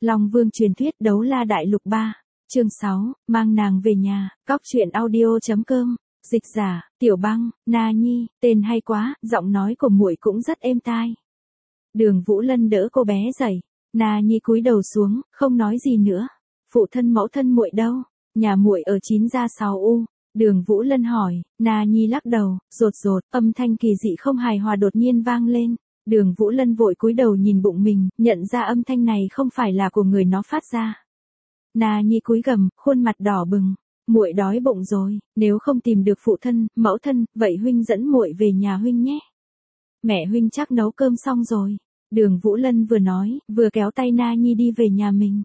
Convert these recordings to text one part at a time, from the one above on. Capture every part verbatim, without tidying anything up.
Long Vương truyền thuyết đấu la đại lục ba, chương sáu, mang nàng về nhà, cóc truyện audio.com, dịch giả, Tiểu Băng, Na Nhi, tên hay quá, giọng nói của muội cũng rất êm tai. Đường Vũ Lân đỡ cô bé dậy, Na Nhi cúi đầu xuống, không nói gì nữa. Phụ thân mẫu thân muội đâu? Nhà muội ở chín gia sáu u. Đường Vũ Lân hỏi, Na Nhi lắc đầu, rột rột, âm thanh kỳ dị không hài hòa đột nhiên vang lên. Đường Vũ Lân vội cúi đầu nhìn bụng mình, nhận ra âm thanh này không phải là của người nó phát ra. Na Nhi cúi gằm, khuôn mặt đỏ bừng. Muội đói bụng rồi, nếu không tìm được phụ thân, mẫu thân, vậy huynh dẫn muội về nhà huynh nhé. Mẹ huynh chắc nấu cơm xong rồi. Đường Vũ Lân vừa nói, vừa kéo tay Na Nhi đi về nhà mình.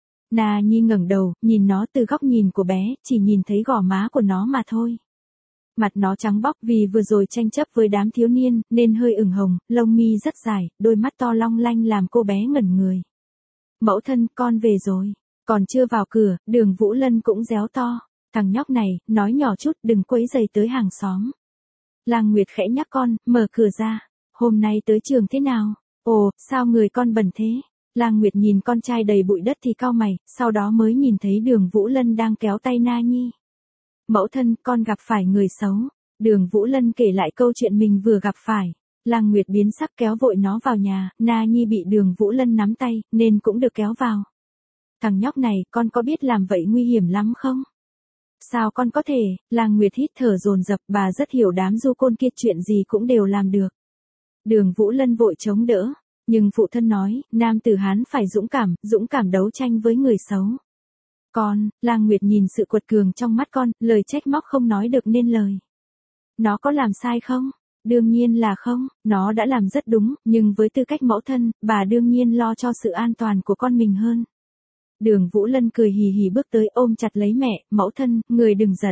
Na Nhi ngẩng đầu, nhìn nó từ góc nhìn của bé, chỉ nhìn thấy gò má của nó mà thôi. Mặt nó trắng bóc vì vừa rồi tranh chấp với đám thiếu niên, nên hơi ửng hồng, lông mi rất dài, đôi mắt to long lanh làm cô bé ngẩn người. Mẫu thân, con về rồi. Còn chưa vào cửa, Đường Vũ Lân cũng réo to. Thằng nhóc này, nói nhỏ chút, đừng quấy rầy tới hàng xóm. Lang Nguyệt khẽ nhắc con, mở cửa ra. Hôm nay tới trường thế nào? Ồ, sao người con bẩn thế? Lang Nguyệt nhìn con trai đầy bụi đất thì cau mày, sau đó mới nhìn thấy Đường Vũ Lân đang kéo tay Na Nhi. Mẫu thân, con gặp phải người xấu. Đường Vũ Lân kể lại câu chuyện mình vừa gặp phải. Lang Nguyệt biến sắc kéo vội nó vào nhà, Na Nhi bị Đường Vũ Lân nắm tay, nên cũng được kéo vào. Thằng nhóc này, con có biết làm vậy nguy hiểm lắm không? Sao con có thể? Lang Nguyệt hít thở dồn dập, bà rất hiểu đám du côn kia chuyện gì cũng đều làm được. Đường Vũ Lân vội chống đỡ, nhưng phụ thân nói, nam tử Hán phải dũng cảm, dũng cảm đấu tranh với người xấu. Con, Lang Nguyệt nhìn sự quật cường trong mắt con, lời trách móc không nói được nên lời. Nó có làm sai không? Đương nhiên là không, nó đã làm rất đúng, nhưng với tư cách mẫu thân, bà đương nhiên lo cho sự an toàn của con mình hơn. Đường Vũ Lân cười hì hì bước tới ôm chặt lấy mẹ, mẫu thân, người đừng giận.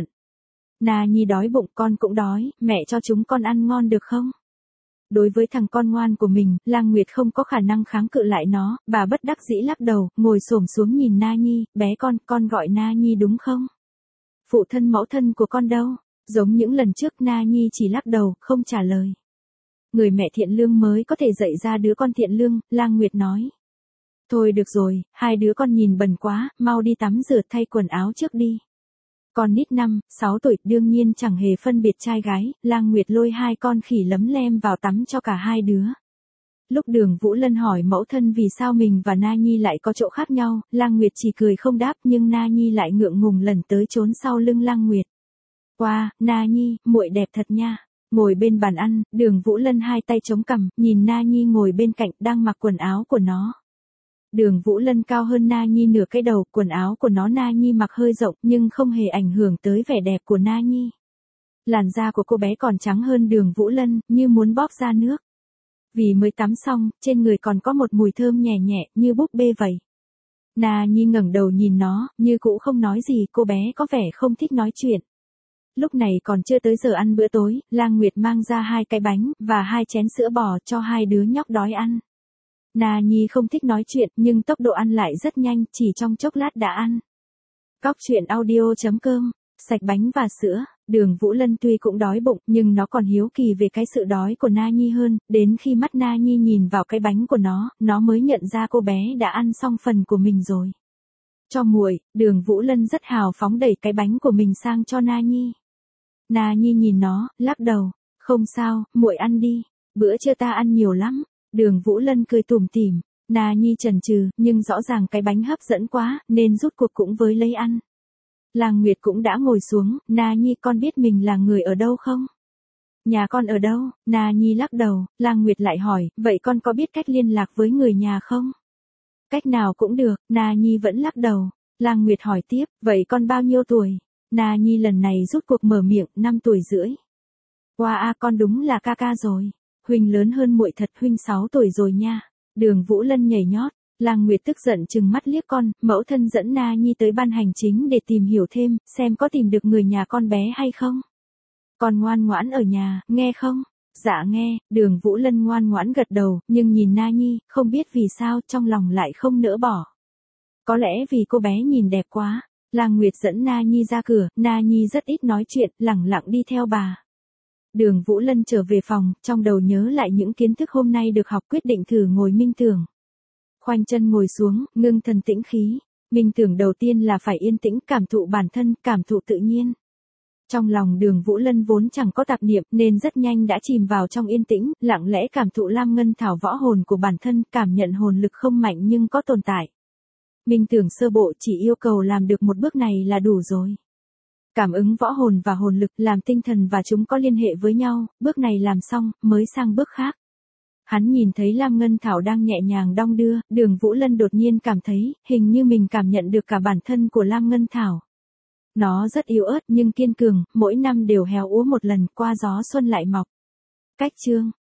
Na Nhi đói bụng, con cũng đói, mẹ cho chúng con ăn ngon được không? Đối với thằng con ngoan của mình, Lang Nguyệt không có khả năng kháng cự lại nó, bà bất đắc dĩ lắc đầu, ngồi xổm xuống nhìn Na Nhi, bé con, con gọi Na Nhi đúng không? Phụ thân mẫu thân của con đâu? Giống những lần trước Na Nhi chỉ lắc đầu, không trả lời. Người mẹ thiện lương mới có thể dạy ra đứa con thiện lương, Lang Nguyệt nói. Thôi được rồi, hai đứa con nhìn bẩn quá, mau đi tắm rửa thay quần áo trước đi. Con nít năm, sáu tuổi đương nhiên chẳng hề phân biệt trai gái, Lang Nguyệt lôi hai con khỉ lấm lem vào tắm cho cả hai đứa. Lúc Đường Vũ Lân hỏi mẫu thân vì sao mình và Na Nhi lại có chỗ khác nhau, Lang Nguyệt chỉ cười không đáp nhưng Na Nhi lại ngượng ngùng lẩn tới trốn sau lưng Lang Nguyệt. Wow, Na Nhi, muội đẹp thật nha. Ngồi bên bàn ăn, Đường Vũ Lân hai tay chống cằm, nhìn Na Nhi ngồi bên cạnh đang mặc quần áo của nó. Đường Vũ Lân cao hơn Na Nhi nửa cái đầu, quần áo của nó Na Nhi mặc hơi rộng nhưng không hề ảnh hưởng tới vẻ đẹp của Na Nhi. Làn da của cô bé còn trắng hơn Đường Vũ Lân, như muốn bóp ra nước. Vì mới tắm xong, trên người còn có một mùi thơm nhẹ nhẹ, như búp bê vậy. Na Nhi ngẩng đầu nhìn nó, như cũ không nói gì, cô bé có vẻ không thích nói chuyện. Lúc này còn chưa tới giờ ăn bữa tối, Lang Nguyệt mang ra hai cái bánh, và hai chén sữa bò cho hai đứa nhóc đói ăn. Na Nhi không thích nói chuyện, nhưng tốc độ ăn lại rất nhanh, chỉ trong chốc lát đã ăn. Cóc truyện audio.com, sạch bánh và sữa, Đường Vũ Lân tuy cũng đói bụng, nhưng nó còn hiếu kỳ về cái sự đói của Na Nhi hơn, đến khi mắt Na Nhi nhìn vào cái bánh của nó, nó mới nhận ra cô bé đã ăn xong phần của mình rồi. Cho muội, Đường Vũ Lân rất hào phóng đẩy cái bánh của mình sang cho Na Nhi. Na Nhi nhìn nó, lắc đầu, không sao, muội ăn đi, bữa trưa ta ăn nhiều lắm. Đường Vũ Lân cười tủm tỉm, Na Nhi chần chừ, nhưng rõ ràng cái bánh hấp dẫn quá, nên rút cuộc cũng với lấy ăn. Lang Nguyệt cũng đã ngồi xuống, Na Nhi con biết mình là người ở đâu không? Nhà con ở đâu? Na Nhi lắc đầu, Lang Nguyệt lại hỏi, vậy con có biết cách liên lạc với người nhà không? Cách nào cũng được, Na Nhi vẫn lắc đầu. Lang Nguyệt hỏi tiếp, vậy con bao nhiêu tuổi? Na Nhi lần này rút cuộc mở miệng, năm tuổi rưỡi. Wow, a con đúng là ca ca rồi. Huynh lớn hơn muội thật, huynh sáu tuổi rồi nha. Đường Vũ Lân nhảy nhót, Lang Nguyệt tức giận trừng mắt liếc con, mẫu thân dẫn Na Nhi tới ban hành chính để tìm hiểu thêm, xem có tìm được người nhà con bé hay không. Con ngoan ngoãn ở nhà, nghe không? Dạ nghe, Đường Vũ Lân ngoan ngoãn gật đầu, nhưng nhìn Na Nhi, không biết vì sao trong lòng lại không nỡ bỏ. Có lẽ vì cô bé nhìn đẹp quá. Lang Nguyệt dẫn Na Nhi ra cửa, Na Nhi rất ít nói chuyện, lẳng lặng đi theo bà. Đường Vũ Lân trở về phòng, trong đầu nhớ lại những kiến thức hôm nay được học, quyết định thử ngồi minh tưởng. Khoanh chân ngồi xuống, ngưng thần tĩnh khí. Minh tưởng đầu tiên là phải yên tĩnh, cảm thụ bản thân, cảm thụ tự nhiên. Trong lòng Đường Vũ Lân vốn chẳng có tạp niệm nên rất nhanh đã chìm vào trong yên tĩnh, lặng lẽ cảm thụ Lam Ngân Thảo võ hồn của bản thân, cảm nhận hồn lực không mạnh nhưng có tồn tại. Minh tưởng sơ bộ chỉ yêu cầu làm được một bước này là đủ rồi. Cảm ứng võ hồn và hồn lực, làm tinh thần và chúng có liên hệ với nhau, bước này làm xong, mới sang bước khác. Hắn nhìn thấy Lam Ngân Thảo đang nhẹ nhàng đong đưa, Đường Vũ Lân đột nhiên cảm thấy, hình như mình cảm nhận được cả bản thân của Lam Ngân Thảo. Nó rất yếu ớt nhưng kiên cường, mỗi năm đều héo úa một lần, qua gió xuân lại mọc. Cách chương